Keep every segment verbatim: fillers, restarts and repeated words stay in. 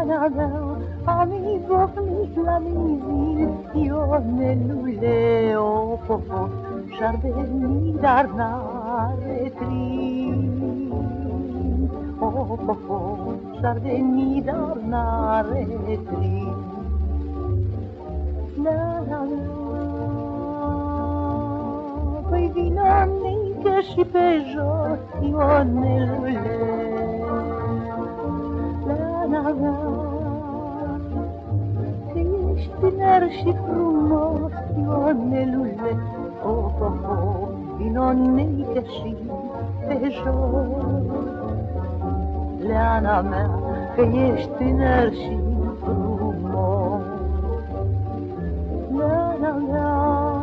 Țara mea, am izbocnit la mizil, Ionelule, o popo, și-ar veni, dar n-are trin. O popo, și-ar veni, dar n-are trin. La-la-la, păi vină mică și pe jos, Ionelule. La-la-la, că ești tânăr și frumos, Ionelule. Oh, oh, oh, vino mică și pe jos. Leana mea, că ești tânăr și frumos. La-la-la,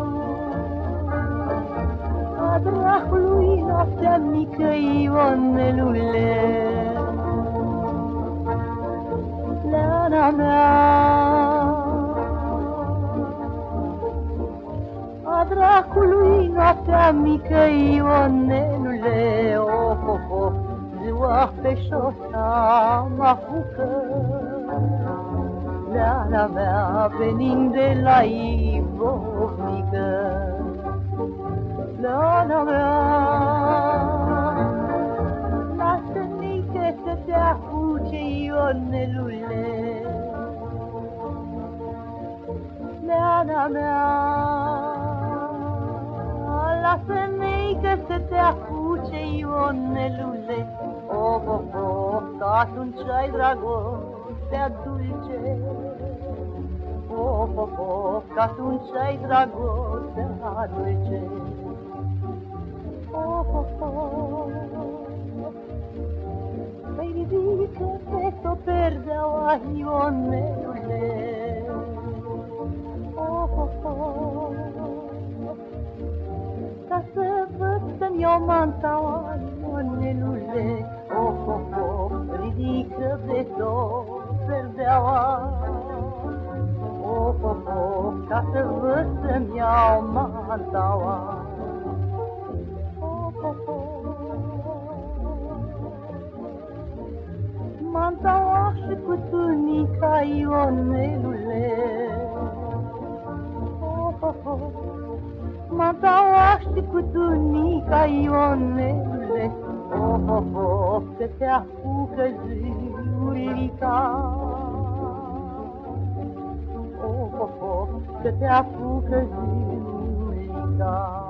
a dracului noaptea mică, Ionelule. Leana mea, a dracului noaptea mică, Ionelule. Oh, oh, oh, ziua pe șosa mă apucă. Leana mea, venind de la Ivovnică. Leana mea, lasă-mi că să te apuce, Ionelule. Leana mea, lasă-mi că să te apuce, Ionelule. Oh, oh, oh, că atunci ai dragostea dulce. Oh, oh, oh, că atunci ai dragostea dulce. Oh, oh, oh, păi ridică-te s-o perdeaua, Ionelule. Oh, oh, oh, ca să văd să-mi iau mantaua, Ionelule. Oh, oh, oh, ridică-te s-o perdeaua. Oh, oh, oh, ca să văd să-mi iau mantaua. Mantaua și cu tunica, Ionelule. Oh, oh, oh. Mantaua și cu tunica, Ionelule. Oh, oh, oh, că te apucă ziulica. Oh, oh, oh, că te apucă ziulica.